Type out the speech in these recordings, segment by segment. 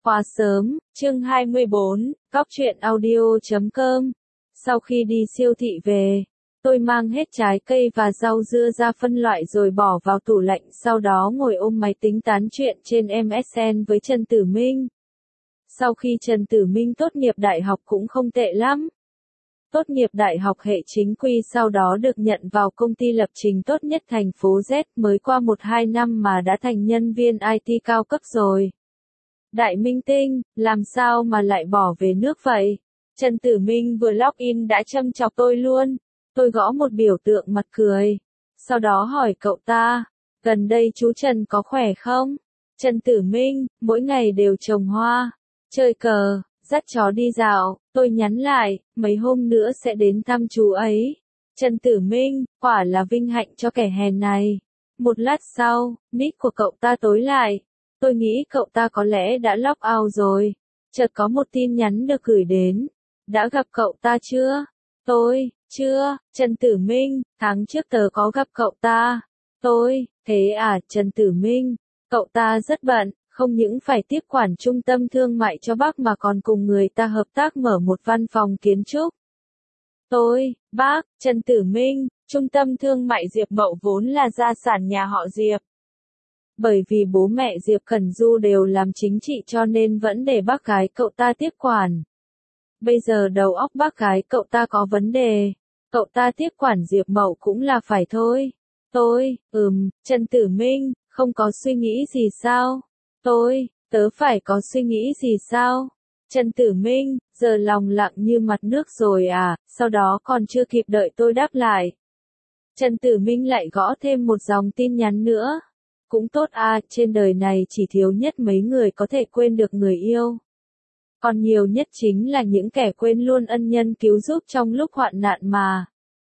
Quá sớm, chương 24, Cóc truyện audio.com. Sau khi đi siêu thị về, tôi mang hết trái cây và rau dưa ra phân loại rồi bỏ vào tủ lạnh, sau đó ngồi ôm máy tính tán chuyện trên MSN với Trần Tử Minh. Sau khi Trần Tử Minh tốt nghiệp đại học cũng không tệ lắm. Tốt nghiệp đại học hệ chính quy, sau đó được nhận vào công ty lập trình tốt nhất thành phố Z, mới qua 1-2 năm mà đã thành nhân viên IT cao cấp rồi. Đại minh tinh, làm sao mà lại bỏ về nước vậy? Trần Tử Minh vừa login đã châm chọc tôi luôn. Tôi gõ một biểu tượng mặt cười. Sau đó hỏi cậu ta, gần đây chú Trần có khỏe không? Trần Tử Minh, mỗi ngày đều trồng hoa, chơi cờ, dắt chó đi dạo. Tôi nhắn lại, mấy hôm nữa sẽ đến thăm chú ấy. Trần Tử Minh, quả là vinh hạnh cho kẻ hèn này. Một lát sau, nick của cậu ta tối lại. Tôi nghĩ cậu ta có lẽ đã log out rồi. Chợt có một tin nhắn được gửi đến. Đã gặp cậu ta chưa? Tôi, chưa. Trần Tử Minh, tháng trước tớ có gặp cậu ta. Tôi, thế à, Trần Tử Minh. Cậu ta rất bận, không những phải tiếp quản trung tâm thương mại cho bác mà còn cùng người ta hợp tác mở một văn phòng kiến trúc. Tôi, bác, Trần Tử Minh, trung tâm thương mại Diệp Mậu vốn là gia sản nhà họ Diệp. Bởi vì bố mẹ Diệp Cẩn Du đều làm chính trị cho nên vẫn để bác gái cậu ta tiếp quản. Bây giờ đầu óc bác gái cậu ta có vấn đề, cậu ta tiếp quản Diệp Mậu cũng là phải thôi. Tôi, Trần Tử Minh, không có suy nghĩ gì sao? Tôi, tớ phải có suy nghĩ gì sao? Trần Tử Minh, giờ lòng lặng như mặt nước rồi à, sau đó còn chưa kịp đợi tôi đáp lại. Trần Tử Minh lại gõ thêm một dòng tin nhắn nữa. Cũng tốt à, trên đời này chỉ thiếu nhất mấy người có thể quên được người yêu. Còn nhiều nhất chính là những kẻ quên luôn ân nhân cứu giúp trong lúc hoạn nạn mà.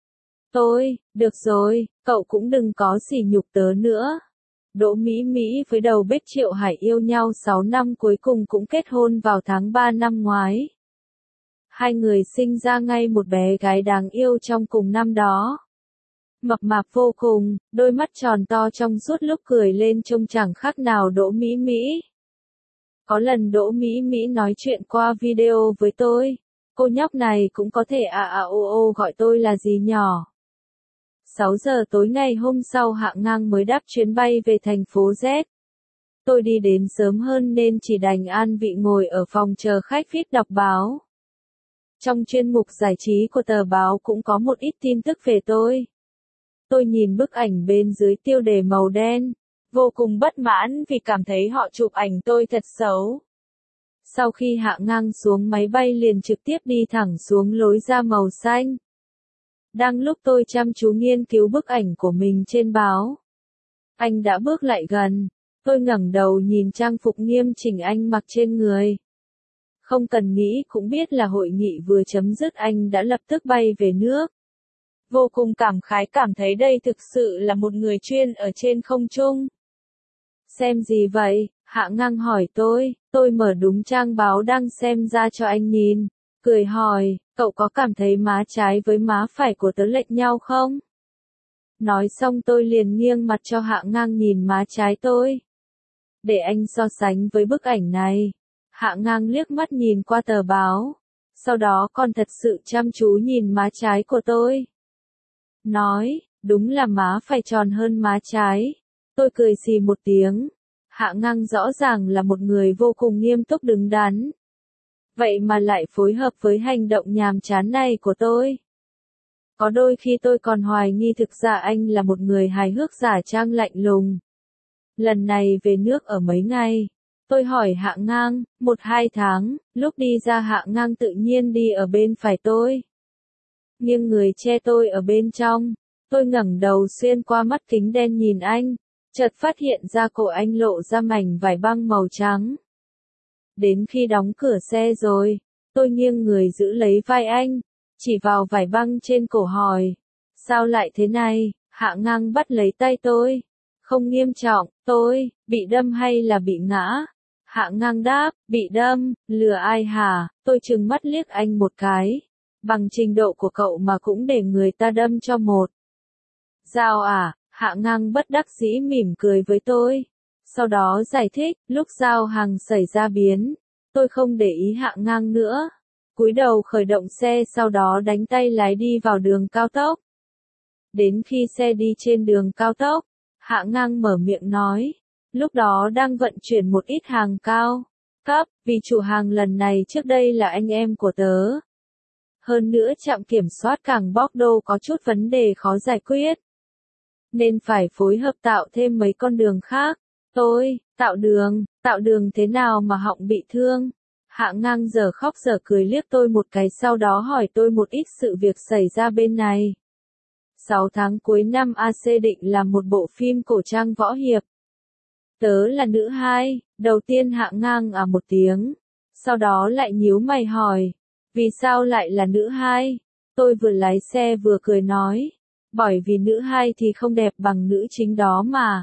Tôi, được rồi, cậu cũng đừng có sỉ nhục tớ nữa. Đỗ Mỹ Mỹ với đầu bếp Triệu Hải yêu nhau 6 năm, cuối cùng cũng kết hôn vào tháng 3 năm ngoái. Hai người sinh ra ngay một bé gái đáng yêu trong cùng năm đó. Mập mạp vô cùng, đôi mắt tròn to trong suốt lúc cười lên trông chẳng khác nào Đỗ Mỹ Mỹ. Có lần Đỗ Mỹ Mỹ nói chuyện qua video với tôi, cô nhóc này cũng có thể gọi tôi là gì nhỏ. 6 giờ tối ngày hôm sau Hạng Ngang mới đáp chuyến bay về thành phố Z. Tôi đi đến sớm hơn nên chỉ đành an vị ngồi ở phòng chờ khách VIP đọc báo. Trong chuyên mục giải trí của tờ báo cũng có một ít tin tức về tôi. Tôi nhìn bức ảnh bên dưới tiêu đề màu đen, vô cùng bất mãn vì cảm thấy họ chụp ảnh tôi thật xấu. Sau khi Hạng Ngang xuống máy bay liền trực tiếp đi thẳng xuống lối ra màu xanh. Đang lúc tôi chăm chú nghiên cứu bức ảnh của mình trên báo, anh đã bước lại gần. Tôi ngẩng đầu nhìn trang phục nghiêm chỉnh anh mặc trên người. Không cần nghĩ cũng biết là hội nghị vừa chấm dứt anh đã lập tức bay về nước. Vô cùng cảm khái, cảm thấy đây thực sự là một người chuyên ở trên không trung. Xem gì vậy? Hạng Ngang hỏi tôi mở đúng trang báo đang xem ra cho anh nhìn. Cười hỏi, cậu có cảm thấy má trái với má phải của tớ lệch nhau không? Nói xong tôi liền nghiêng mặt cho Hạng Ngang nhìn má trái tôi. Để anh so sánh với bức ảnh này. Hạng Ngang liếc mắt nhìn qua tờ báo. Sau đó còn thật sự chăm chú nhìn má trái của tôi. Nói, đúng là má phải tròn hơn má trái. Tôi cười xì một tiếng. Hạng Ngang rõ ràng là một người vô cùng nghiêm túc đứng đắn. Vậy mà lại phối hợp với hành động nhàm chán này của tôi. Có đôi khi tôi còn hoài nghi thực ra anh là một người hài hước giả trang lạnh lùng. Lần này về nước ở mấy ngày. Tôi hỏi Hạng Ngang, 1-2 tháng, lúc đi ra Hạng Ngang tự nhiên đi ở bên phải tôi. Nghiêng người che tôi ở bên trong. Tôi ngẩng đầu xuyên qua mắt kính đen nhìn anh, chợt phát hiện ra cổ anh lộ ra mảnh vải băng màu trắng. Đến khi đóng cửa xe rồi, tôi nghiêng người giữ lấy vai anh, chỉ vào vải băng trên cổ hỏi, sao lại thế này? Hạng Ngang bắt lấy tay tôi. Không nghiêm trọng, tôi, bị đâm hay là bị ngã? Hạng Ngang đáp, bị đâm, lừa ai hả? Tôi trừng mắt liếc anh một cái. Bằng trình độ của cậu mà cũng để người ta đâm cho một dao à? Hạng Ngang bất đắc dĩ mỉm cười với tôi. Sau đó giải thích, lúc giao hàng xảy ra biến Tôi không để ý Hạ Ngang nữa. Cúi đầu khởi động xe sau đó đánh tay lái đi vào đường cao tốc. Đến khi xe đi trên đường cao tốc, Hạ Ngang mở miệng nói. Lúc đó đang vận chuyển một ít hàng cao cấp, vì chủ hàng lần này trước đây là anh em của tớ. Hơn nữa trạm kiểm soát cảng Bordeaux có chút vấn đề khó giải quyết. Nên phải phối hợp tạo thêm mấy con đường khác. Tôi, tạo đường thế nào mà họng bị thương? Hạ Ngang giờ khóc giờ cười liếc tôi một cái sau đó hỏi tôi một ít sự việc xảy ra bên này. 6 tháng cuối năm AC định làm một bộ phim cổ trang võ hiệp. Tớ là nữ hai, đầu tiên Hạ Ngang một tiếng. Sau đó lại nhíu mày hỏi. Vì sao lại là nữ hai? Tôi vừa lái xe vừa cười nói. Bởi vì nữ hai thì không đẹp bằng nữ chính đó mà.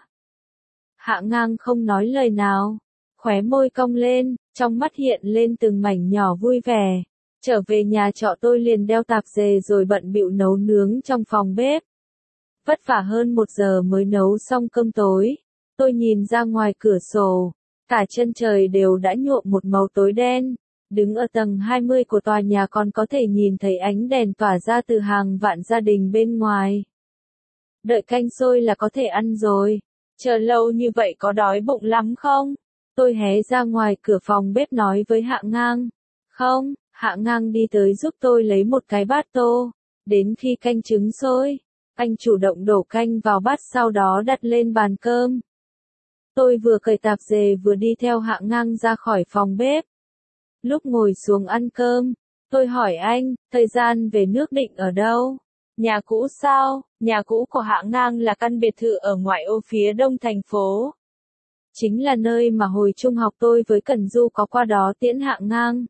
Hạ Ngang không nói lời nào. Khóe môi cong lên, trong mắt hiện lên từng mảnh nhỏ vui vẻ. Trở về nhà trọ tôi liền đeo tạp dề rồi bận bịu nấu nướng trong phòng bếp. Vất vả hơn 1 giờ mới nấu xong cơm tối. Tôi nhìn ra ngoài cửa sổ. Cả chân trời đều đã nhuộm một màu tối đen. Đứng ở tầng 20 của tòa nhà còn có thể nhìn thấy ánh đèn tỏa ra từ hàng vạn gia đình bên ngoài. Đợi canh sôi là có thể ăn rồi. Chờ lâu như vậy có đói bụng lắm không? Tôi hé ra ngoài cửa phòng bếp nói với Hạ Ngang. Không, Hạ Ngang đi tới giúp tôi lấy một cái bát tô. Đến khi canh trứng sôi, anh chủ động đổ canh vào bát sau đó đặt lên bàn cơm. Tôi vừa cởi tạp dề vừa đi theo Hạ Ngang ra khỏi phòng bếp. Lúc ngồi xuống ăn cơm, tôi hỏi anh, thời gian về nước định ở đâu? Nhà cũ sao? Nhà cũ của Hạ Ngang là căn biệt thự ở ngoại ô phía đông thành phố. Chính là nơi mà hồi trung học tôi với Cẩn Du có qua đó tiễn Hạ Ngang.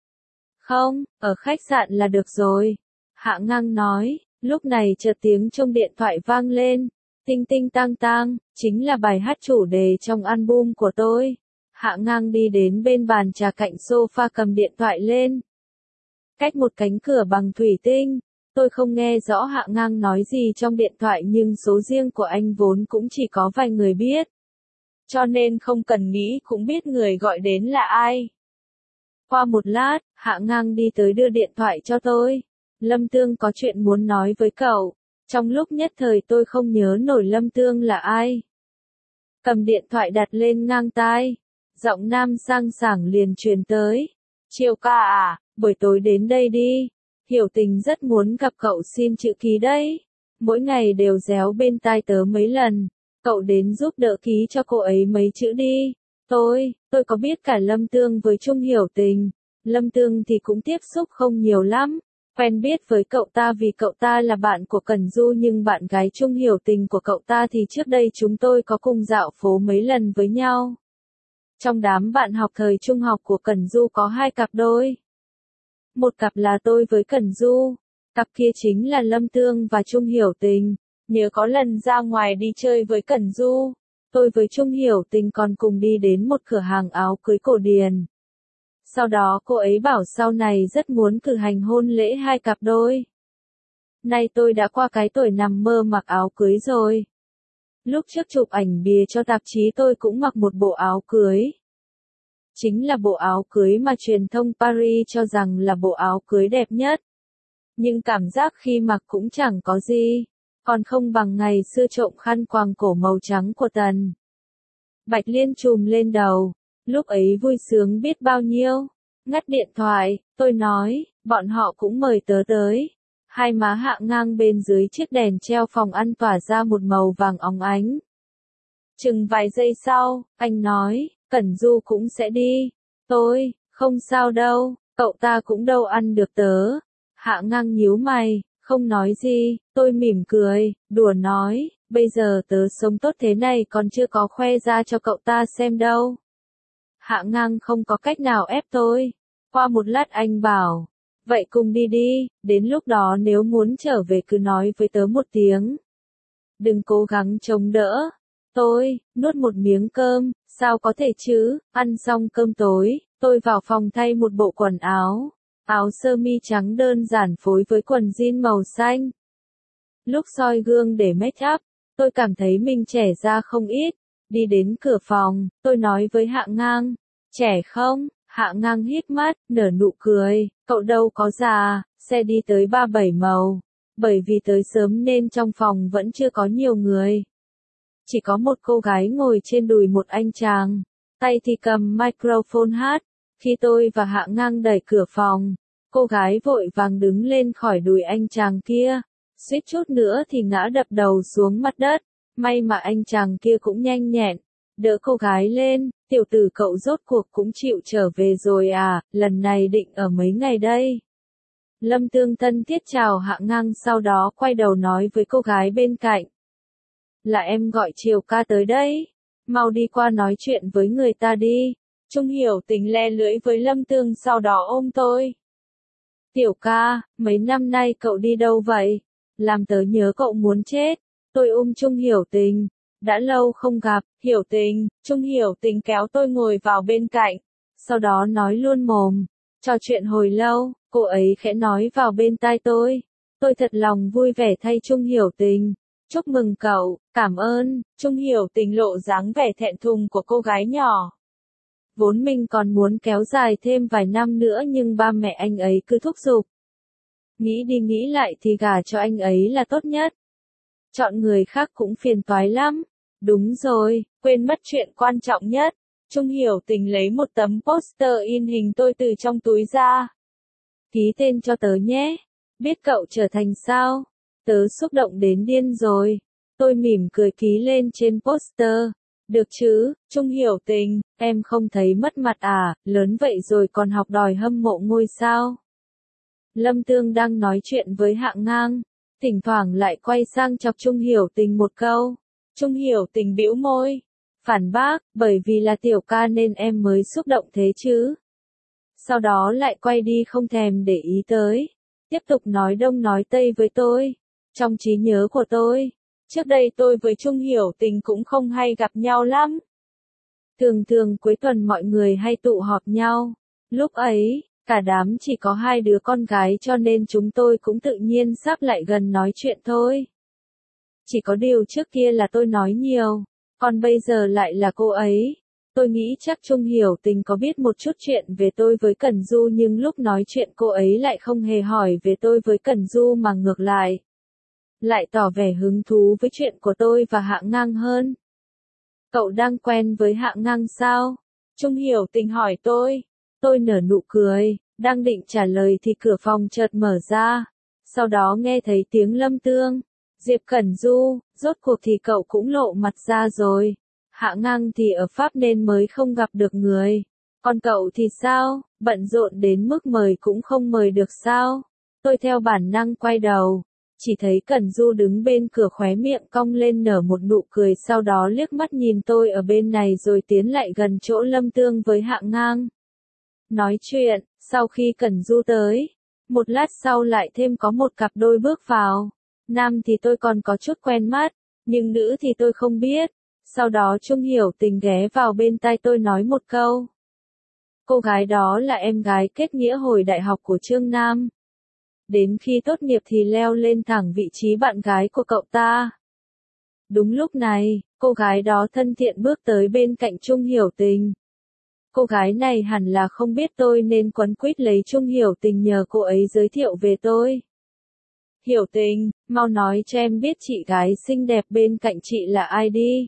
Không, ở khách sạn là được rồi. Hạ Ngang nói, lúc này chợt tiếng chuông điện thoại vang lên. Tinh tinh tang tang, chính là bài hát chủ đề trong album của tôi. Hạ Ngang đi đến bên bàn trà cạnh sofa cầm điện thoại lên. Cách một cánh cửa bằng thủy tinh, tôi không nghe rõ Hạ Ngang nói gì trong điện thoại nhưng số riêng của anh vốn cũng chỉ có vài người biết. Cho nên không cần nghĩ cũng biết người gọi đến là ai. Qua một lát, Hạ Ngang đi tới đưa điện thoại cho tôi. Lâm Tương có chuyện muốn nói với cậu. Trong lúc nhất thời tôi không nhớ nổi Lâm Tương là ai. Cầm điện thoại đặt lên ngang tai. Giọng nam sang sảng liền truyền tới. Chiều ca à, buổi tối đến đây đi. Hiểu Tình rất muốn gặp cậu xin chữ ký đấy. Mỗi ngày đều réo bên tai tớ mấy lần. Cậu đến giúp đỡ ký cho cô ấy mấy chữ đi. Tôi có biết cả Lâm Tương với Trung Hiểu Tình. Lâm Tương thì cũng tiếp xúc không nhiều lắm. Quen biết với cậu ta vì cậu ta là bạn của Cẩn Du nhưng bạn gái Trung Hiểu Tình của cậu ta thì trước đây chúng tôi có cùng dạo phố mấy lần với nhau. Trong đám bạn học thời trung học của Cẩn Du có 2 cặp đôi. Một cặp là tôi với Cẩn Du, cặp kia chính là Lâm Tương và Trung Hiểu Tình. Nhớ có lần ra ngoài đi chơi với Cẩn Du, tôi với Trung Hiểu Tình còn cùng đi đến một cửa hàng áo cưới cổ điển. Sau đó cô ấy bảo sau này rất muốn cử hành hôn lễ 2 cặp đôi. Nay tôi đã qua cái tuổi nằm mơ mặc áo cưới rồi. Lúc trước chụp ảnh bìa cho tạp chí tôi cũng mặc một bộ áo cưới. Chính là bộ áo cưới mà truyền thông Paris cho rằng là bộ áo cưới đẹp nhất. Nhưng cảm giác khi mặc cũng chẳng có gì. Còn không bằng ngày xưa trộm khăn quàng cổ màu trắng của Tần Bạch Liên trùm lên đầu. Lúc ấy vui sướng biết bao nhiêu. Ngắt điện thoại, tôi nói, bọn họ cũng mời tớ tới. Hai má Hạ Ngang bên dưới chiếc đèn treo phòng ăn tỏa ra một màu vàng óng ánh. Chừng vài giây sau, anh nói, Cẩn Du cũng sẽ đi. Tôi, không sao đâu, cậu ta cũng đâu ăn được tớ. Hạ Ngang nhíu mày, không nói gì, tôi mỉm cười, đùa nói, bây giờ tớ sống tốt thế này còn chưa có khoe ra cho cậu ta xem đâu. Hạ Ngang không có cách nào ép tôi. Qua một lát anh bảo, vậy cùng đi đi, đến lúc đó nếu muốn trở về cứ nói với tớ một tiếng. Đừng cố gắng chống đỡ. Tôi, nuốt một miếng cơm, sao có thể chứ, ăn xong cơm tối, tôi vào phòng thay một bộ quần áo. Áo sơ mi trắng đơn giản phối với quần jean màu xanh. Lúc soi gương để make up, tôi cảm thấy mình trẻ ra không ít. Đi đến cửa phòng, tôi nói với Hạ Ngang, trẻ không? Hạ Ngang hít mắt, nở nụ cười, cậu đâu có già, xe đi tới 37 màu. Bởi vì tới sớm nên trong phòng vẫn chưa có nhiều người. Chỉ có một cô gái ngồi trên đùi một anh chàng, tay thì cầm microphone hát. Khi tôi và Hạ Ngang đẩy cửa phòng, cô gái vội vàng đứng lên khỏi đùi anh chàng kia, suýt chút nữa thì ngã đập đầu xuống mặt đất. May mà anh chàng kia cũng nhanh nhẹn, đỡ cô gái lên. Tiểu tử cậu rốt cuộc cũng chịu trở về rồi à, lần này định ở mấy ngày đây? Lâm Tương thân thiết chào Hạ Ngang, sau đó quay đầu nói với cô gái bên cạnh. Là em gọi Triều ca tới đấy, mau đi qua nói chuyện với người ta đi. Trung Hiểu Tình le lưỡi với Lâm Tương sau đó ôm tôi. Tiểu ca, mấy năm nay cậu đi đâu vậy? Làm tớ nhớ cậu muốn chết. Tôi ôm Trung Hiểu Tình. Đã lâu không gặp, Hiểu Tình. Trung Hiểu Tình kéo tôi ngồi vào bên cạnh. Sau đó nói luôn mồm. Trò chuyện hồi lâu, cô ấy khẽ nói vào bên tai tôi. Tôi thật lòng vui vẻ thay Trung Hiểu Tình. Chúc mừng cậu, cảm ơn. Trung Hiểu Tình lộ dáng vẻ thẹn thùng của cô gái nhỏ. Vốn mình còn muốn kéo dài thêm vài năm nữa nhưng ba mẹ anh ấy cứ thúc giục. Nghĩ đi nghĩ lại thì gả cho anh ấy là tốt nhất. Chọn người khác cũng phiền toái lắm. Đúng rồi, quên mất chuyện quan trọng nhất. Trung Hiểu Tình lấy một tấm poster in hình tôi từ trong túi ra. Ký tên cho tớ nhé. Biết cậu trở thành sao? Tớ xúc động đến điên rồi. Tôi mỉm cười ký lên trên poster. Được chứ, Trung Hiểu Tình, em không thấy mất mặt à, lớn vậy rồi còn học đòi hâm mộ ngôi sao. Lâm Tương đang nói chuyện với Hạ Ngang, thỉnh thoảng lại quay sang chọc Trung Hiểu Tình một câu. Trung Hiểu Tình bĩu môi, phản bác, bởi vì là tiểu ca nên em mới xúc động thế chứ. Sau đó lại quay đi không thèm để ý tới, tiếp tục nói đông nói tây với tôi. Trong trí nhớ của tôi, trước đây tôi với Trung Hiểu Tình cũng không hay gặp nhau lắm. Thường thường cuối tuần mọi người hay tụ họp nhau. Lúc ấy, cả đám chỉ có 2 đứa con gái cho nên chúng tôi cũng tự nhiên sắp lại gần nói chuyện thôi. Chỉ có điều trước kia là tôi nói nhiều, còn bây giờ lại là cô ấy. Tôi nghĩ chắc Trung Hiểu Tình có biết một chút chuyện về tôi với Cẩn Du nhưng lúc nói chuyện cô ấy lại không hề hỏi về tôi với Cẩn Du mà ngược lại. Lại tỏ vẻ hứng thú với chuyện của tôi và Hạ Ngang hơn. Cậu đang quen với Hạ Ngang sao? Trung Hiểu Tình hỏi tôi. Tôi nở nụ cười, đang định trả lời thì cửa phòng chợt mở ra. Sau đó nghe thấy tiếng Lâm Tương. Diệp Cẩn Du, rốt cuộc thì cậu cũng lộ mặt ra rồi. Hạ Ngang thì ở Pháp nên mới không gặp được người. Còn cậu thì sao, bận rộn đến mức mời cũng không mời được sao? Tôi theo bản năng quay đầu. Chỉ thấy Cẩn Du đứng bên cửa khóe miệng cong lên nở một nụ cười sau đó liếc mắt nhìn tôi ở bên này rồi tiến lại gần chỗ Lâm Tương với Hạ Ngang. Nói chuyện, sau khi Cẩn Du tới, một lát sau lại thêm có một cặp đôi bước vào. Nam thì tôi còn có chút quen mắt, nhưng nữ thì tôi không biết. Sau đó Trung Hiểu Tình ghé vào bên tai tôi nói một câu. Cô gái đó là em gái kết nghĩa hồi đại học của Trương Nam. Đến khi tốt nghiệp thì leo lên thẳng vị trí bạn gái của cậu ta. Đúng lúc này, cô gái đó thân thiện bước tới bên cạnh Trung Hiểu Tình. Cô gái này hẳn là không biết tôi nên quấn quýt lấy Trung Hiểu Tình nhờ cô ấy giới thiệu về tôi. Hiểu Tình, mau nói cho em biết chị gái xinh đẹp bên cạnh chị là ai đi.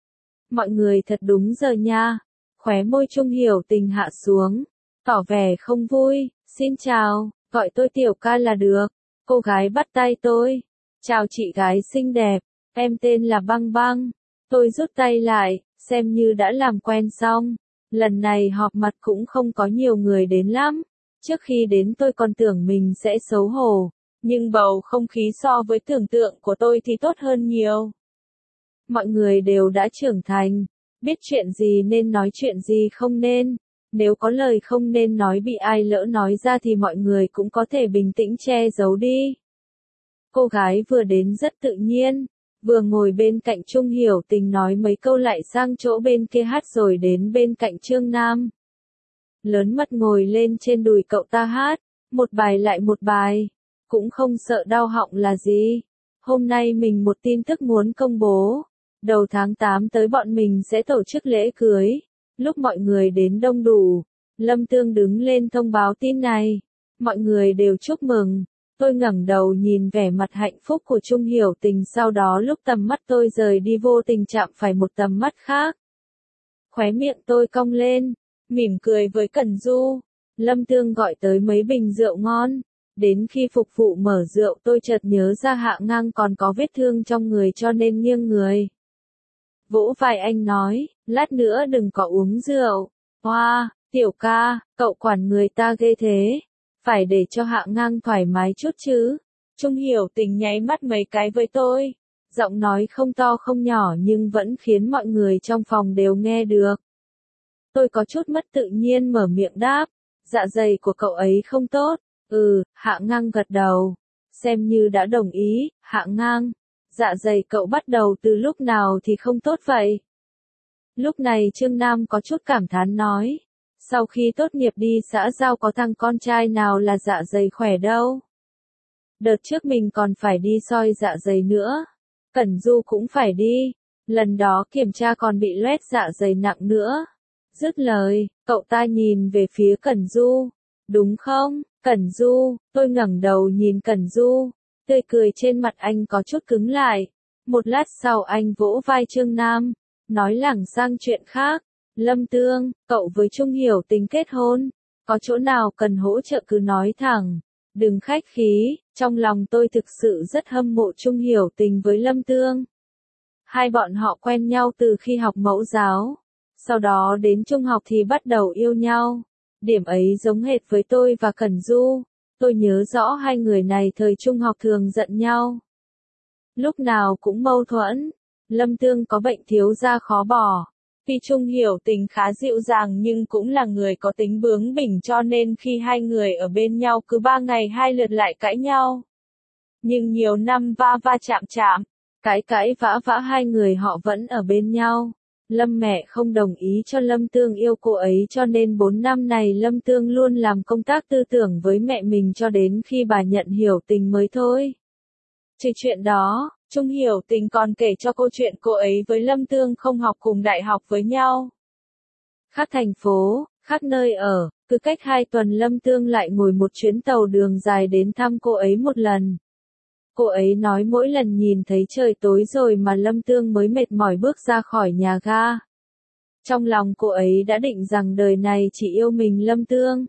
Mọi người thật đúng giờ nha. Khóe môi Trung Hiểu Tình hạ xuống, tỏ vẻ không vui. Xin chào, gọi tôi Tiểu ca là được. Cô gái bắt tay tôi. Chào chị gái xinh đẹp, em tên là Băng Băng. Tôi rút tay lại, xem như đã làm quen xong. Lần này họp mặt cũng không có nhiều người đến lắm. Trước khi đến tôi còn tưởng mình sẽ xấu hổ, nhưng bầu không khí so với tưởng tượng của tôi thì tốt hơn nhiều. Mọi người đều đã trưởng thành, biết chuyện gì nên nói chuyện gì không nên. Nếu có lời không nên nói bị ai lỡ nói ra thì mọi người cũng có thể bình tĩnh che giấu đi. Cô gái vừa đến rất tự nhiên, vừa ngồi bên cạnh Trung Hiểu Tình nói mấy câu lại sang chỗ bên kia hát rồi đến bên cạnh Trương Nam. Lớn mật ngồi lên trên đùi cậu ta hát, một bài lại một bài, cũng không sợ đau họng là gì. Hôm nay mình một tin tức muốn công bố. Đầu tháng 8 tới bọn mình sẽ tổ chức lễ cưới. Lúc mọi người đến đông đủ, Lâm Tương đứng lên thông báo tin này. Mọi người đều chúc mừng. Tôi ngẩng đầu nhìn vẻ mặt hạnh phúc của Trung Hiểu Tình, sau đó lúc tầm mắt tôi rời đi vô tình chạm phải một tầm mắt khác. Khóe miệng tôi cong lên, mỉm cười với Cẩn Du. Lâm Tương gọi tới mấy bình rượu ngon. Đến khi phục vụ mở rượu tôi chợt nhớ ra Hạ Ngang còn có vết thương trong người cho nên nghiêng người. Vỗ vai anh nói, lát nữa đừng có uống rượu. Hoa, tiểu ca, cậu quản người ta ghê thế. Phải để cho Hạ Ngang thoải mái chút chứ. Trung Hiểu Tình nháy mắt mấy cái với tôi. Giọng nói không to không nhỏ nhưng vẫn khiến mọi người trong phòng đều nghe được. Tôi có chút mất tự nhiên mở miệng đáp. Dạ dày của cậu ấy không tốt. Hạ Ngang gật đầu. Xem như đã đồng ý, Hạ Ngang. Dạ dày cậu bắt đầu từ lúc nào thì không tốt vậy? Lúc này Trương Nam có chút cảm thán nói. Sau khi tốt nghiệp đi xã giao có thằng con trai nào là dạ dày khỏe đâu. Đợt trước mình còn phải đi soi dạ dày nữa. Cẩn Du cũng phải đi. Lần đó kiểm tra còn bị loét dạ dày nặng nữa. Dứt lời, cậu ta nhìn về phía Cẩn Du. Đúng không, Cẩn Du? Tôi ngẩng đầu nhìn Cẩn Du. Tươi cười trên mặt anh có chút cứng lại. Một lát sau anh vỗ vai Trương Nam. Nói lảng sang chuyện khác. Lâm Tương, cậu với Trung Hiểu Tình kết hôn. Có chỗ nào cần hỗ trợ cứ nói thẳng. Đừng khách khí, trong lòng tôi thực sự rất hâm mộ Trung Hiểu Tình với Lâm Tương. Hai bọn họ quen nhau từ khi học mẫu giáo. Sau đó đến trung học thì bắt đầu yêu nhau. Điểm ấy giống hệt với tôi và Cẩn Du. Tôi nhớ rõ hai người này thời trung học thường giận nhau. Lúc nào cũng mâu thuẫn. Lâm Tương có bệnh thiếu da khó bỏ. Tuy Trung Hiểu Tình khá dịu dàng nhưng cũng là người có tính bướng bỉnh cho nên khi hai người ở bên nhau cứ 3 ngày 2 lượt lại cãi nhau. Nhưng nhiều năm va va chạm chạm, cãi vã vã hai người họ vẫn ở bên nhau. Lâm mẹ không đồng ý cho Lâm Tương yêu cô ấy cho nên 4 năm này Lâm Tương luôn làm công tác tư tưởng với mẹ mình cho đến khi bà nhận Hiểu Tình mới thôi. Trừ chuyện đó, Trung Hiểu Tình còn kể cho câu chuyện cô ấy với Lâm Tương không học cùng đại học với nhau. Khác thành phố, khác nơi ở, cứ cách 2 tuần Lâm Tương lại ngồi một chuyến tàu đường dài đến thăm cô ấy một lần. Cô ấy nói mỗi lần nhìn thấy trời tối rồi mà Lâm Tương mới mệt mỏi bước ra khỏi nhà ga. Trong lòng cô ấy đã định rằng đời này chỉ yêu mình Lâm Tương.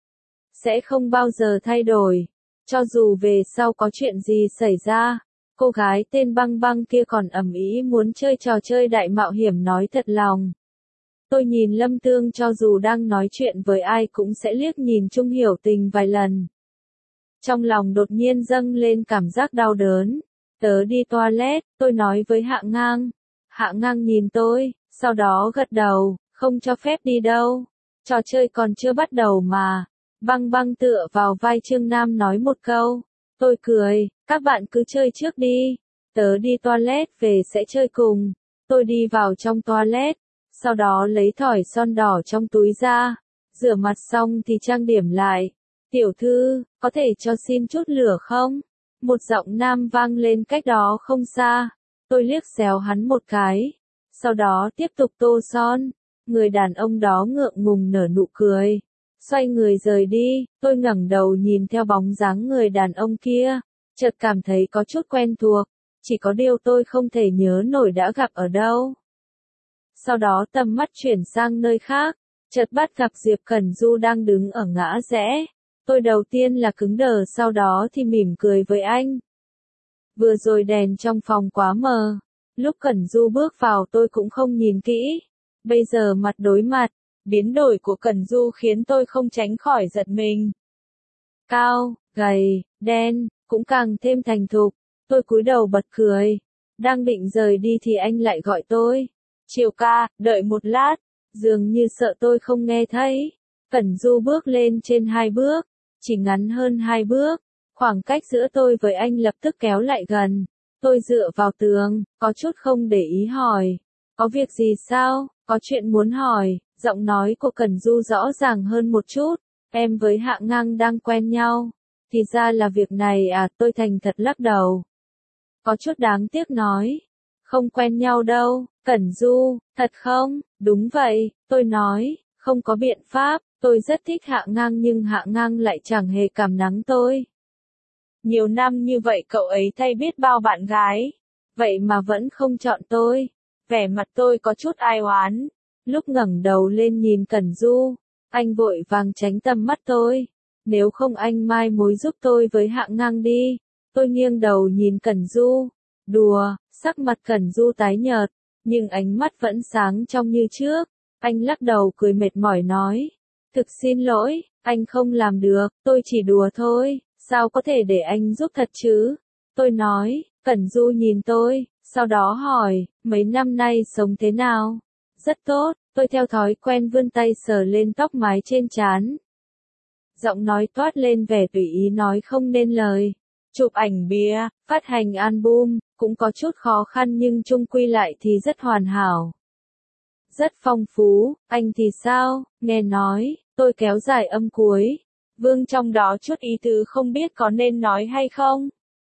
Sẽ không bao giờ thay đổi. Cho dù về sau có chuyện gì xảy ra, cô gái tên Băng Băng kia còn ầm ĩ muốn chơi trò chơi đại mạo hiểm nói thật lòng. Tôi nhìn Lâm Tương cho dù đang nói chuyện với ai cũng sẽ liếc nhìn Trung Hiểu Tình vài lần. Trong lòng đột nhiên dâng lên cảm giác đau đớn. Tớ đi toilet, tôi nói với Hạ Ngang. Hạ Ngang nhìn tôi, sau đó gật đầu, không cho phép đi đâu. Trò chơi còn chưa bắt đầu mà. Băng Băng tựa vào vai Trương Nam nói một câu. Tôi cười, các bạn cứ chơi trước đi. Tớ đi toilet về sẽ chơi cùng. Tôi đi vào trong toilet, sau đó lấy thỏi son đỏ trong túi ra. Rửa mặt xong thì trang điểm lại. Tiểu thư, có thể cho xin chút lửa không? Một giọng nam vang lên cách đó không xa. Tôi liếc xéo hắn một cái. Sau đó tiếp tục tô son. Người đàn ông đó ngượng ngùng nở nụ cười. Xoay người rời đi, tôi ngẩng đầu nhìn theo bóng dáng người đàn ông kia. Chợt cảm thấy có chút quen thuộc. Chỉ có điều tôi không thể nhớ nổi đã gặp ở đâu. Sau đó tầm mắt chuyển sang nơi khác. Chợt bắt gặp Diệp Cẩn Du đang đứng ở ngã rẽ. Tôi đầu tiên là cứng đờ sau đó thì mỉm cười với anh. Vừa rồi đèn trong phòng quá mờ. Lúc Cẩn Du bước vào tôi cũng không nhìn kỹ. Bây giờ mặt đối mặt, biến đổi của Cẩn Du khiến tôi không tránh khỏi giật mình. Cao, gầy, đen, cũng càng thêm thành thục. Tôi cúi đầu bật cười. Đang định rời đi thì anh lại gọi tôi. Triều ca, đợi một lát. Dường như sợ tôi không nghe thấy. Cẩn Du bước lên trên 2 bước. Chỉ ngắn hơn 2 bước. Khoảng cách giữa tôi với anh lập tức kéo lại gần. Tôi dựa vào tường, có chút không để ý hỏi. Có việc gì sao? Có chuyện muốn hỏi. Giọng nói của Cẩn Du rõ ràng hơn một chút. Em với Hạ Ngang đang quen nhau. Thì ra là việc này à, tôi thành thật lắc đầu. Có chút đáng tiếc nói. Không quen nhau đâu, Cẩn Du, thật không? Đúng vậy, tôi nói, không có biện pháp, Tôi rất thích Hạ Ngang nhưng Hạ Ngang lại chẳng hề cảm nắng tôi. Nhiều năm như vậy cậu ấy thay biết bao bạn gái, vậy mà vẫn không chọn tôi. Vẻ mặt tôi có chút ai oán. Lúc ngẩng đầu lên nhìn Cẩn Du, anh vội vàng tránh tầm mắt tôi. Nếu không anh mai mối giúp tôi với Hạ Ngang đi. Tôi nghiêng đầu nhìn Cẩn Du. Đùa, sắc mặt Cẩn Du tái nhợt, nhưng ánh mắt vẫn sáng trong như trước. Anh lắc đầu cười mệt mỏi nói. Thực xin lỗi, anh không làm được, tôi chỉ đùa thôi, sao có thể để anh giúp thật chứ? Tôi nói, Cẩn Du nhìn tôi, sau đó hỏi, mấy năm nay sống thế nào? Rất tốt, tôi theo thói quen vươn tay sờ lên tóc mái trên trán. Giọng nói toát lên vẻ tùy ý nói không nên lời. Chụp ảnh bìa, phát hành album, cũng có chút khó khăn nhưng chung quy lại thì rất hoàn hảo. Rất phong phú, anh thì sao, nghe nói, tôi kéo dài âm cuối. Vương trong đó chút ý tứ không biết có nên nói hay không.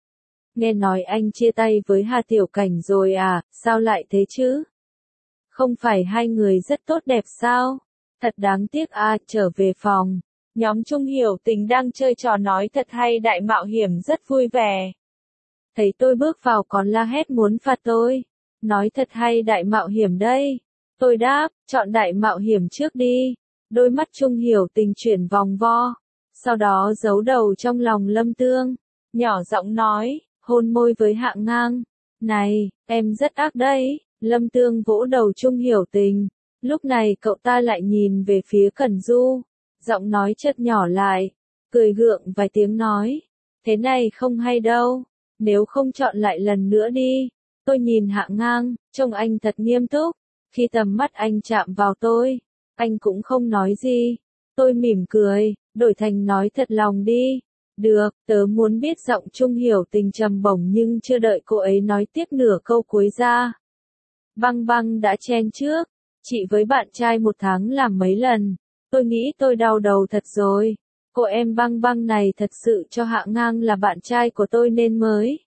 Nghe nói anh chia tay với Hà Tiểu Cảnh rồi à, sao lại thế chứ? Không phải hai người rất tốt đẹp sao? Thật đáng tiếc à, trở về phòng. Nhóm Trung Hiểu Tình đang chơi trò nói thật hay đại mạo hiểm rất vui vẻ. Thấy tôi bước vào còn la hét muốn phạt tôi. Nói thật hay đại mạo hiểm đây. Tôi đáp, chọn đại mạo hiểm trước đi. Đôi mắt Trung Hiểu Tình chuyển vòng vo. Sau đó giấu đầu trong lòng Lâm Tương. Nhỏ giọng nói, hôn môi với Hạ Ngang. Này, em rất ác đấy. Lâm Tương vỗ đầu Trung Hiểu Tình. Lúc này cậu ta lại nhìn về phía Cẩn Du. Giọng nói chợt nhỏ lại. Cười gượng vài tiếng nói. Thế này không hay đâu. Nếu không chọn lại lần nữa đi. Tôi nhìn Hạ Ngang, trông anh thật nghiêm túc. Khi tầm mắt anh chạm vào tôi, anh cũng không nói gì. Tôi mỉm cười, đổi thành nói thật lòng đi. Được, tớ muốn biết giọng Trung Hiểu Tình trầm bổng nhưng chưa đợi cô ấy nói tiếp nửa câu cuối ra. Băng băng đã chen trước, chị với bạn trai 1 tháng làm mấy lần. Tôi nghĩ tôi đau đầu thật rồi. Cô em băng băng này thật sự cho Hạ Ngang là bạn trai của tôi nên mới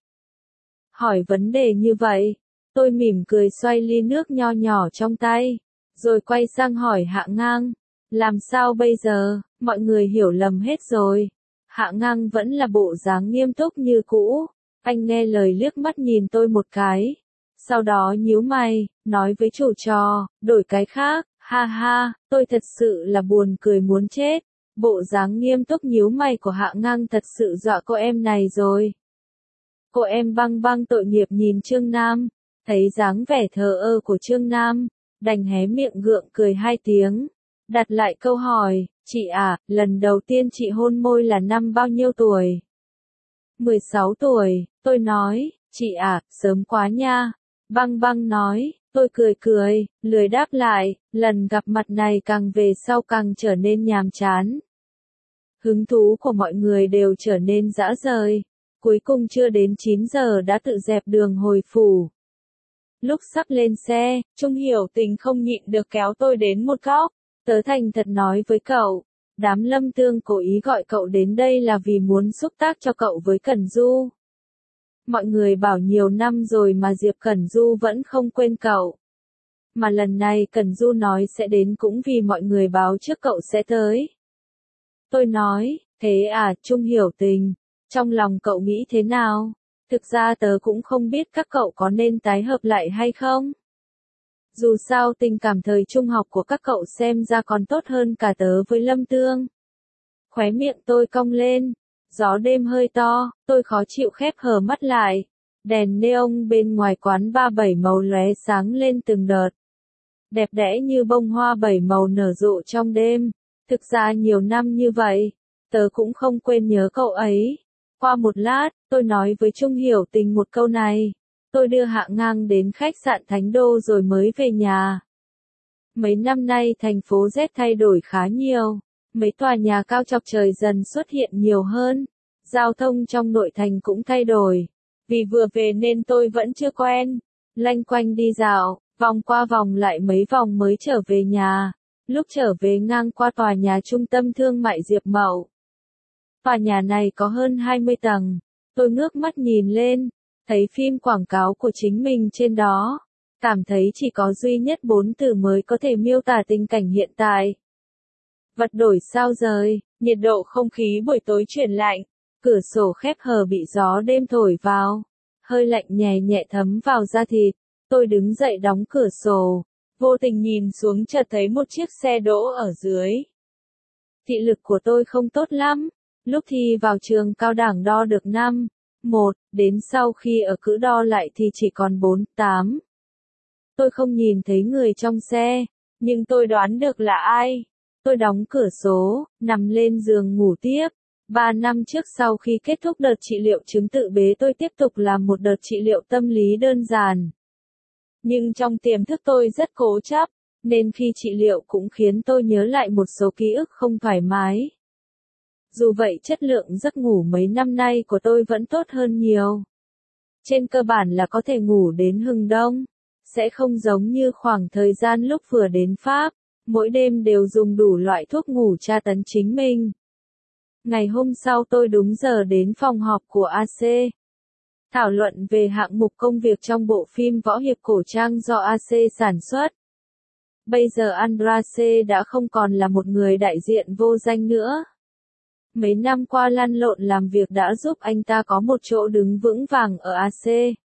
hỏi vấn đề như vậy. Tôi mỉm cười xoay ly nước nho nhỏ trong tay, rồi quay sang hỏi Hạ Ngang. Làm sao bây giờ, mọi người hiểu lầm hết rồi. Hạ Ngang vẫn là bộ dáng nghiêm túc như cũ. Anh nghe lời liếc mắt nhìn tôi một cái. Sau đó nhíu mày, nói với chủ trò, đổi cái khác, ha ha, tôi thật sự là buồn cười muốn chết. Bộ dáng nghiêm túc nhíu mày của Hạ Ngang thật sự dọa cô em này rồi. Cô em băng băng tội nghiệp nhìn Trương Nam. Thấy dáng vẻ thờ ơ của Trương Nam, đành hé miệng gượng cười 2 tiếng. Đặt lại câu hỏi, chị à, lần đầu tiên chị hôn môi là năm bao nhiêu tuổi? 16 tuổi, tôi nói, chị à, sớm quá nha. Băng băng nói, tôi cười, lười đáp lại, lần gặp mặt này càng về sau càng trở nên nhàm chán. Hứng thú của mọi người đều trở nên dã rời. Cuối cùng chưa đến 9 giờ đã tự dẹp đường hồi phủ. Lúc sắp lên xe, Trung Hiểu Tình không nhịn được kéo tôi đến một góc. Tớ thành thật nói với cậu, đám Lâm Tương cố ý gọi cậu đến đây là vì muốn xúc tác cho cậu với Cẩn Du. Mọi người bảo nhiều năm rồi mà Diệp Cẩn Du vẫn không quên cậu. Mà lần này Cẩn Du nói sẽ đến cũng vì mọi người báo trước cậu sẽ tới. Tôi nói, thế à, Trung Hiểu Tình, trong lòng cậu nghĩ thế nào? Thực ra tớ cũng không biết các cậu có nên tái hợp lại hay không. Dù sao tình cảm thời trung học của các cậu xem ra còn tốt hơn cả tớ với Lâm Tương. Khóe miệng tôi cong lên. Gió đêm hơi to, tôi khó chịu khép hờ mắt lại. Đèn neon bên ngoài quán bar 7 màu lóe sáng lên từng đợt. Đẹp đẽ như bông hoa 7 màu nở rộ trong đêm. Thực ra nhiều năm như vậy, tớ cũng không quên nhớ cậu ấy. Qua một lát, tôi nói với Trung Hiểu Tình một câu này. Tôi đưa Hạ Ngang đến khách sạn Thánh Đô rồi mới về nhà. Mấy năm nay thành phố Z thay đổi khá nhiều. Mấy tòa nhà cao chọc trời dần xuất hiện nhiều hơn. Giao thông trong nội thành cũng thay đổi. Vì vừa về nên tôi vẫn chưa quen. Lanh quanh đi dạo, vòng qua vòng lại mấy vòng mới trở về nhà. Lúc trở về ngang qua tòa nhà trung tâm thương mại Diệp Mậu. Tòa nhà này có hơn 20 tầng. Tôi ngước mắt nhìn lên, thấy phim quảng cáo của chính mình trên đó. Cảm thấy chỉ có duy nhất 4 từ mới có thể miêu tả tình cảnh hiện tại. Vật đổi sao rời, nhiệt độ không khí buổi tối chuyển lạnh, cửa sổ khép hờ bị gió đêm thổi vào, hơi lạnh nhẹ nhẹ thấm vào da thịt. Tôi đứng dậy đóng cửa sổ, vô tình nhìn xuống chợt thấy một chiếc xe đỗ ở dưới. Thị lực của tôi không tốt lắm, lúc thi vào trường cao đẳng đo được 5,1, đến sau khi ở cữ đo lại thì chỉ còn 4,8. Tôi không nhìn thấy người trong xe, nhưng tôi đoán được là ai. Tôi đóng cửa sổ, nằm lên giường ngủ tiếp. 3 năm trước sau khi kết thúc đợt trị liệu chứng tự bế tôi tiếp tục làm một đợt trị liệu tâm lý đơn giản. Nhưng trong tiềm thức tôi rất cố chấp, nên khi trị liệu cũng khiến tôi nhớ lại một số ký ức không thoải mái. Dù vậy chất lượng giấc ngủ mấy năm nay của tôi vẫn tốt hơn nhiều. Trên cơ bản là có thể ngủ đến hừng đông, sẽ không giống như khoảng thời gian lúc vừa đến Pháp, mỗi đêm đều dùng đủ loại thuốc ngủ tra tấn chính mình. Ngày hôm sau tôi đúng giờ đến phòng họp của AC. Thảo luận về hạng mục công việc trong bộ phim võ hiệp cổ trang do AC sản xuất. Bây giờ Andrade đã không còn là một người đại diện vô danh nữa. Mấy năm qua lăn lộn làm việc đã giúp anh ta có một chỗ đứng vững vàng ở AC.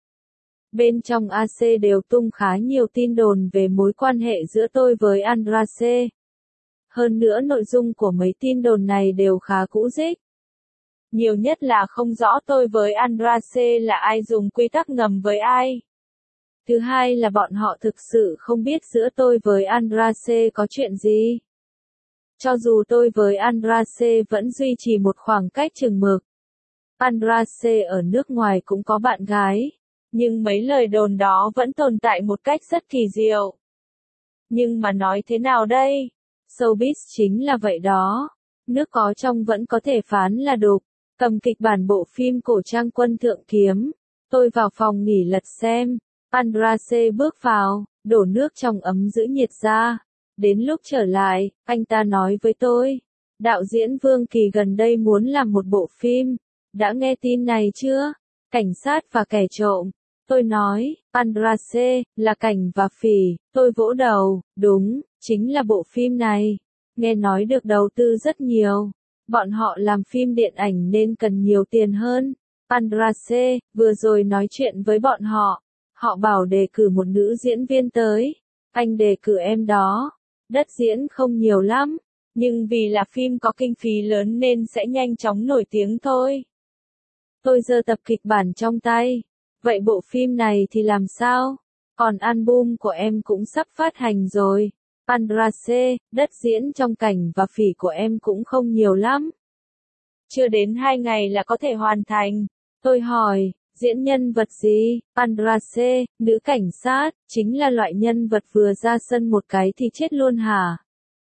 Bên trong AC đều tung khá nhiều tin đồn về mối quan hệ giữa tôi với Andrade. Hơn nữa nội dung của mấy tin đồn này đều khá cũ rích. Nhiều nhất là không rõ tôi với Andrade là ai dùng quy tắc ngầm với ai. Thứ hai là bọn họ thực sự không biết giữa tôi với Andrade có chuyện gì. Cho dù tôi với Andrade vẫn duy trì một khoảng cách chừng mực. Andrade ở nước ngoài cũng có bạn gái, nhưng mấy lời đồn đó vẫn tồn tại một cách rất kỳ diệu. Nhưng mà nói thế nào đây? Showbiz chính là vậy đó. Nước có trong vẫn có thể phán là đục. Cầm kịch bản bộ phim cổ trang Quân Thượng Kiếm. Tôi vào phòng nghỉ lật xem. Andrade bước vào, đổ nước trong ấm giữ nhiệt ra. Đến lúc trở lại, anh ta nói với tôi. Đạo diễn Vương Kỳ gần đây muốn làm một bộ phim. Đã nghe tin này chưa? Cảnh sát và kẻ trộm. Tôi nói, Andrade, là Cảnh và Phỉ. Tôi vỗ đầu, đúng, chính là bộ phim này. Nghe nói được đầu tư rất nhiều. Bọn họ làm phim điện ảnh nên cần nhiều tiền hơn. Andrade, vừa rồi nói chuyện với bọn họ. Họ bảo đề cử một nữ diễn viên tới. Anh đề cử em đó. Đất diễn không nhiều lắm. Nhưng vì là phim có kinh phí lớn nên sẽ nhanh chóng nổi tiếng thôi. Tôi giơ tập kịch bản trong tay. Vậy bộ phim này thì làm sao? Còn album của em cũng sắp phát hành rồi. Andrade, đất diễn trong Cảnh và Phỉ của em cũng không nhiều lắm. Chưa đến 2 ngày là có thể hoàn thành. Tôi hỏi, diễn nhân vật gì? Andrade, nữ cảnh sát, chính là loại nhân vật vừa ra sân một cái thì chết luôn hả?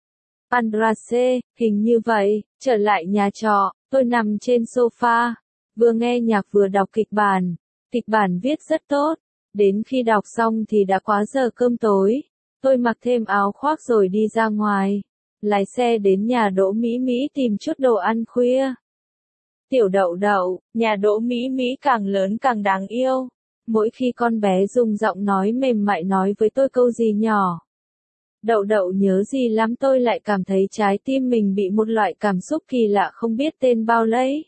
Andrade, hình như vậy. Trở lại nhà trọ, tôi nằm trên sofa, vừa nghe nhạc vừa đọc kịch bản. Kịch bản viết rất tốt. Đến khi đọc xong thì đã quá giờ cơm tối. Tôi mặc thêm áo khoác rồi đi ra ngoài. Lái xe đến nhà Đỗ Mỹ Mỹ tìm chút đồ ăn khuya. Tiểu Đậu Đậu, nhà Đỗ Mỹ Mỹ càng lớn càng đáng yêu. Mỗi khi con bé dùng giọng nói mềm mại nói với tôi câu gì nhỏ. Đậu Đậu nhớ gì lắm, tôi lại cảm thấy trái tim mình bị một loại cảm xúc kỳ lạ không biết tên bao lấy.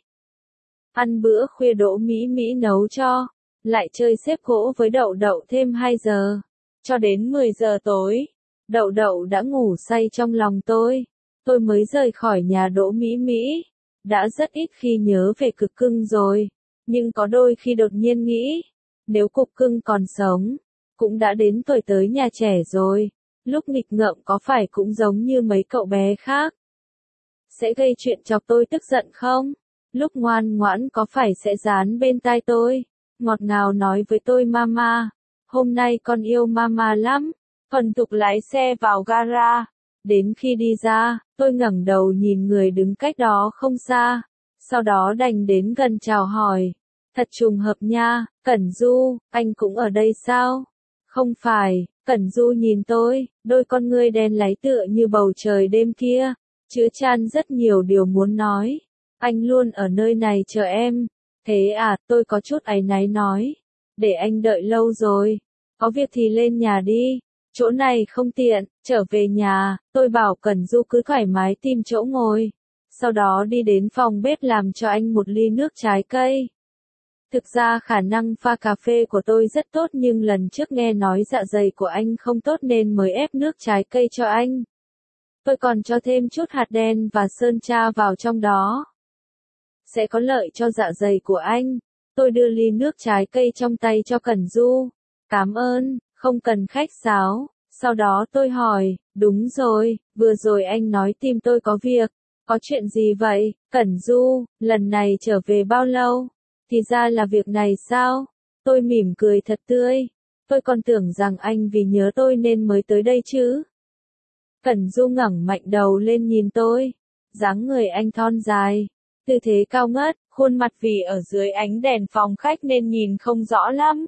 Ăn bữa khuya Đỗ Mỹ Mỹ nấu cho. Lại chơi xếp gỗ với Đậu Đậu thêm 2 giờ. Cho đến 10 giờ tối. Đậu Đậu đã ngủ say trong lòng tôi. Tôi mới rời khỏi nhà Đỗ Mỹ Mỹ. Đã rất ít khi nhớ về Cục Cưng rồi. Nhưng có đôi khi đột nhiên nghĩ. Nếu Cục Cưng còn sống. Cũng đã đến tuổi tới nhà trẻ rồi. Lúc nghịch ngợm có phải cũng giống như mấy cậu bé khác. Sẽ gây chuyện chọc tôi tức giận không? Lúc ngoan ngoãn có phải sẽ dán bên tai tôi? Ngọt ngào nói với tôi mama. Hôm nay con yêu mama lắm. Thuần thục lái xe vào gara. Đến khi đi ra, tôi ngẩng đầu nhìn người đứng cách đó không xa. Sau đó đành đến gần chào hỏi. Thật trùng hợp nha, Cẩn Du, anh cũng ở đây sao? Không phải, Cẩn Du nhìn tôi, đôi con ngươi đen láy tựa như bầu trời đêm kia. Chứa chan rất nhiều điều muốn nói. Anh luôn ở nơi này chờ em. Thế à, tôi có chút áy náy nói. Để anh đợi lâu rồi. Có việc thì lên nhà đi. Chỗ này không tiện, trở về nhà, tôi bảo Cẩn Du cứ thoải mái tìm chỗ ngồi. Sau đó đi đến phòng bếp làm cho anh một ly nước trái cây. Thực ra khả năng pha cà phê của tôi rất tốt nhưng lần trước nghe nói dạ dày của anh không tốt nên mới ép nước trái cây cho anh. Tôi còn cho thêm chút hạt đen và sơn tra vào trong đó. Sẽ có lợi cho dạ dày của anh. Tôi đưa ly nước trái cây trong tay cho Cẩn Du. Cảm ơn, không cần khách sáo. Sau đó tôi hỏi, đúng rồi, vừa rồi anh nói tìm tôi có việc. Có chuyện gì vậy, Cẩn Du, lần này trở về bao lâu? Thì ra là việc này sao? Tôi mỉm cười thật tươi. Tôi còn tưởng rằng anh vì nhớ tôi nên mới tới đây chứ. Cẩn Du ngẩng mạnh đầu lên nhìn tôi. Dáng người anh thon dài, tư thế cao ngất, khuôn mặt vì ở dưới ánh đèn phòng khách nên nhìn không rõ lắm.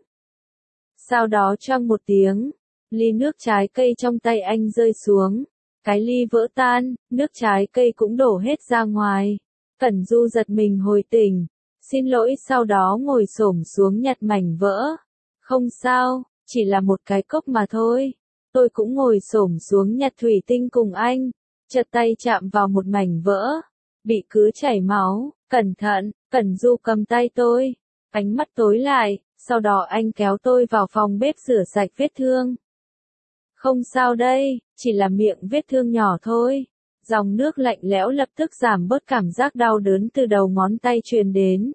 Sau đó choang một tiếng, ly nước trái cây trong tay anh rơi xuống. Cái ly vỡ tan, nước trái cây cũng đổ hết ra ngoài. Cẩn Du giật mình hồi tỉnh. Xin lỗi sau đó ngồi xổm xuống nhặt mảnh vỡ. Không sao, chỉ là một cái cốc mà thôi. Tôi cũng ngồi xổm xuống nhặt thủy tinh cùng anh. Chợt tay chạm vào một mảnh vỡ. Bị cứ chảy máu. Cẩn thận, Cẩn Du cầm tay tôi. Ánh mắt tối lại, sau đó anh kéo tôi vào phòng bếp rửa sạch vết thương. Không sao đây, chỉ là miệng vết thương nhỏ thôi. Dòng nước lạnh lẽo lập tức giảm bớt cảm giác đau đớn từ đầu ngón tay truyền đến.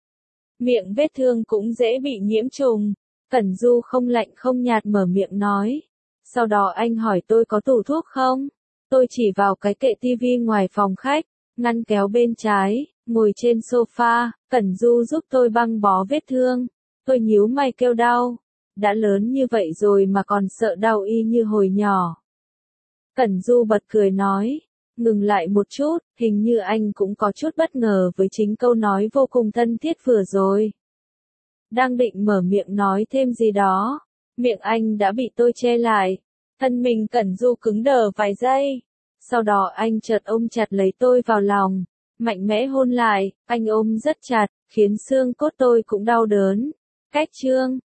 Miệng vết thương cũng dễ bị nhiễm trùng. Cẩn Du không lạnh không nhạt mở miệng nói. Sau đó anh hỏi tôi có tủ thuốc không? Tôi chỉ vào cái kệ tivi ngoài phòng khách, ngăn kéo bên trái, ngồi trên sofa. Cẩn Du giúp tôi băng bó vết thương. Tôi nhíu mày kêu đau. Đã lớn như vậy rồi mà còn sợ đau y như hồi nhỏ. Cẩn Du bật cười nói. Ngừng lại một chút, hình như anh cũng có chút bất ngờ với chính câu nói vô cùng thân thiết vừa rồi. Đang định mở miệng nói thêm gì đó, miệng anh đã bị tôi che lại. Thân mình Cẩn Du cứng đờ vài giây. Sau đó anh chợt ôm chặt lấy tôi vào lòng, mạnh mẽ hôn lại. Anh ôm rất chặt, khiến xương cốt tôi cũng đau đớn. Cách chương